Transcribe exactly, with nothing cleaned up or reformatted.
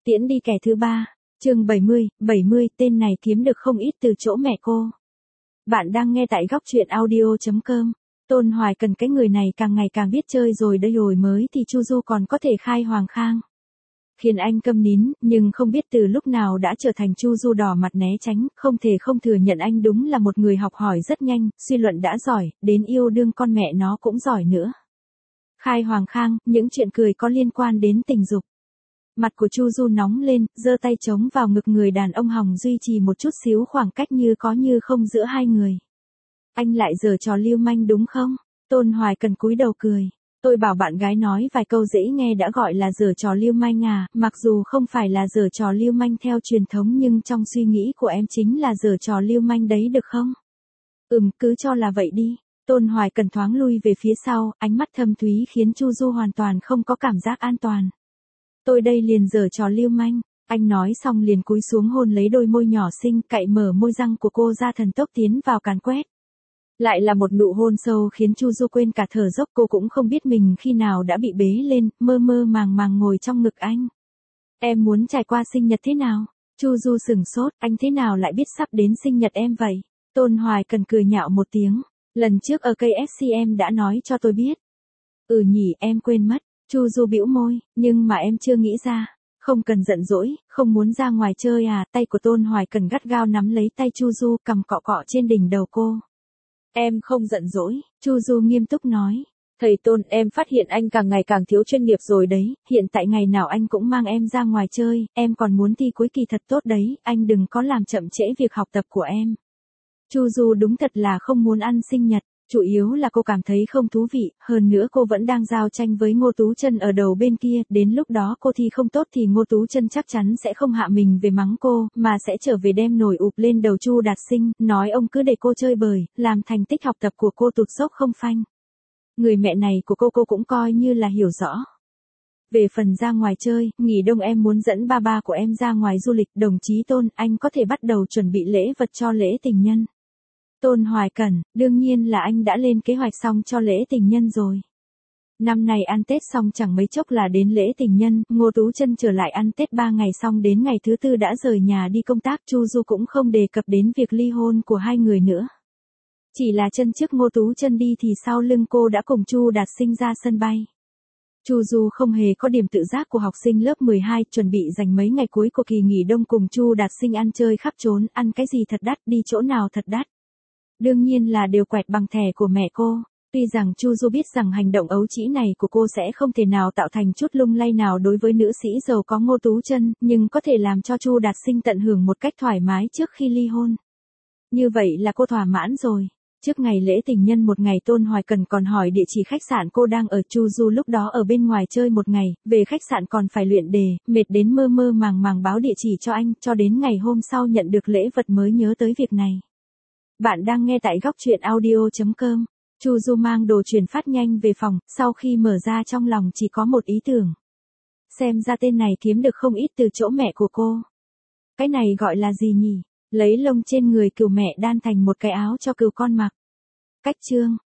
Tiễn đi kẻ thứ ba. Chương bảy mươi, bảy mươi, tên này kiếm được không ít từ chỗ mẹ cô. Bạn đang nghe tại góc truyện audio chấm com. Tôn Hoài Cần cái người này càng ngày càng biết chơi rồi đây, hồi mới thì Chu Du còn có thể khai hoàng khang, khiến anh câm nín, nhưng không biết từ lúc nào đã trở thành Chu Du đỏ mặt né tránh, không thể không thừa nhận anh đúng là một người học hỏi rất nhanh, suy luận đã giỏi, đến yêu đương con mẹ nó cũng giỏi nữa. Khai hoàng khang, những chuyện cười có liên quan đến tình dục. Mặt của Chu Du nóng lên, giơ tay chống vào ngực người đàn ông hòng duy trì một chút xíu khoảng cách như có như không giữa hai người. Anh lại giở trò lưu manh đúng không? Tôn Hoài Cần cúi đầu cười. Tôi bảo bạn gái nói vài câu dễ nghe đã gọi là giở trò lưu manh à, mặc dù không phải là giở trò lưu manh theo truyền thống nhưng trong suy nghĩ của em chính là giở trò lưu manh đấy được không? Ừm, cứ cho là vậy đi. Tôn Hoài Cần thoáng lui về phía sau, ánh mắt thâm thúy khiến Chu Du hoàn toàn không có cảm giác an toàn. Tôi đây liền giở trò lưu manh, anh nói xong liền cúi xuống hôn lấy đôi môi nhỏ xinh, cạy mở môi răng của cô ra thần tốc tiến vào càn quét. Lại là một nụ hôn sâu khiến Chu Du quên cả thở dốc, cô cũng không biết mình khi nào đã bị bế lên, mơ mơ màng màng ngồi trong ngực anh. Em muốn trải qua sinh nhật thế nào? Chu Du sửng sốt, anh thế nào lại biết sắp đến sinh nhật em vậy? Tôn Hoài Cần cười nhạo một tiếng, lần trước ở cây ép xê em đã nói cho tôi biết. Ừ nhỉ, em quên mất. Chu Du bĩu môi, nhưng mà em chưa nghĩ ra. Không cần giận dỗi, không muốn ra ngoài chơi à? Tay của Tôn Hoài Cần gắt gao nắm lấy tay Chu Du, cầm cọ cọ trên đỉnh đầu cô. Em không giận dỗi, Chu Du nghiêm túc nói. Thầy Tôn, em phát hiện anh càng ngày càng thiếu chuyên nghiệp rồi đấy, hiện tại ngày nào anh cũng mang em ra ngoài chơi, em còn muốn thi cuối kỳ thật tốt đấy, anh đừng có làm chậm trễ việc học tập của em. Chu Du đúng thật là không muốn ăn sinh nhật. Chủ yếu là cô cảm thấy không thú vị, hơn nữa cô vẫn đang giao tranh với Ngô Tú Chân ở đầu bên kia, đến lúc đó cô thi không tốt thì Ngô Tú Chân chắc chắn sẽ không hạ mình về mắng cô, mà sẽ trở về đem nổi ụp lên đầu Chu Đạt Sinh, nói ông cứ để cô chơi bời, làm thành tích học tập của cô tụt dốc không phanh. Người mẹ này của cô cô cũng coi như là hiểu rõ. Về phần ra ngoài chơi, nghỉ đông em muốn dẫn ba ba của em ra ngoài du lịch, đồng chí Tôn, anh có thể bắt đầu chuẩn bị lễ vật cho lễ tình nhân. Tôn Hoài Cần, đương nhiên là anh đã lên kế hoạch xong cho lễ tình nhân rồi. Năm này ăn Tết xong chẳng mấy chốc là đến lễ tình nhân, Ngô Tú Chân trở lại ăn Tết ba ngày xong đến ngày thứ tư đã rời nhà đi công tác, Chu Du cũng không đề cập đến việc ly hôn của hai người nữa. Chỉ là chân trước Ngô Tú Chân đi thì sau lưng cô đã cùng Chu Đạt Sinh ra sân bay. Chu Du không hề có điểm tự giác của học sinh lớp mười hai, chuẩn bị dành mấy ngày cuối của kỳ nghỉ đông cùng Chu Đạt Sinh ăn chơi khắp trốn, ăn cái gì thật đắt, đi chỗ nào thật đắt. Đương nhiên là đều quẹt bằng thẻ của mẹ cô. Tuy rằng Chu Du biết rằng hành động ấu trĩ này của cô sẽ không thể nào tạo thành chút lung lay nào đối với nữ sĩ giàu có Ngô Tú Chân, nhưng có thể làm cho Chu Đạt Sinh tận hưởng một cách thoải mái trước khi ly hôn. Như vậy là cô thỏa mãn rồi. Trước ngày lễ tình nhân một ngày, Tôn Hoài Cần còn hỏi địa chỉ khách sạn cô đang ở. Chu Du lúc đó ở bên ngoài chơi một ngày, về khách sạn còn phải luyện đề, mệt đến mơ mơ màng màng báo địa chỉ cho anh, cho đến ngày hôm sau nhận được lễ vật mới nhớ tới việc này. Bạn đang nghe tại góc truyện audio chấm com. Chu Du mang đồ chuyển phát nhanh về phòng, sau khi mở ra trong lòng chỉ có một ý tưởng. Xem ra tên này kiếm được không ít từ chỗ mẹ của cô. Cái này gọi là gì nhỉ? Lấy lông trên người cừu mẹ đan thành một cái áo cho cừu con mặc. Cách chương.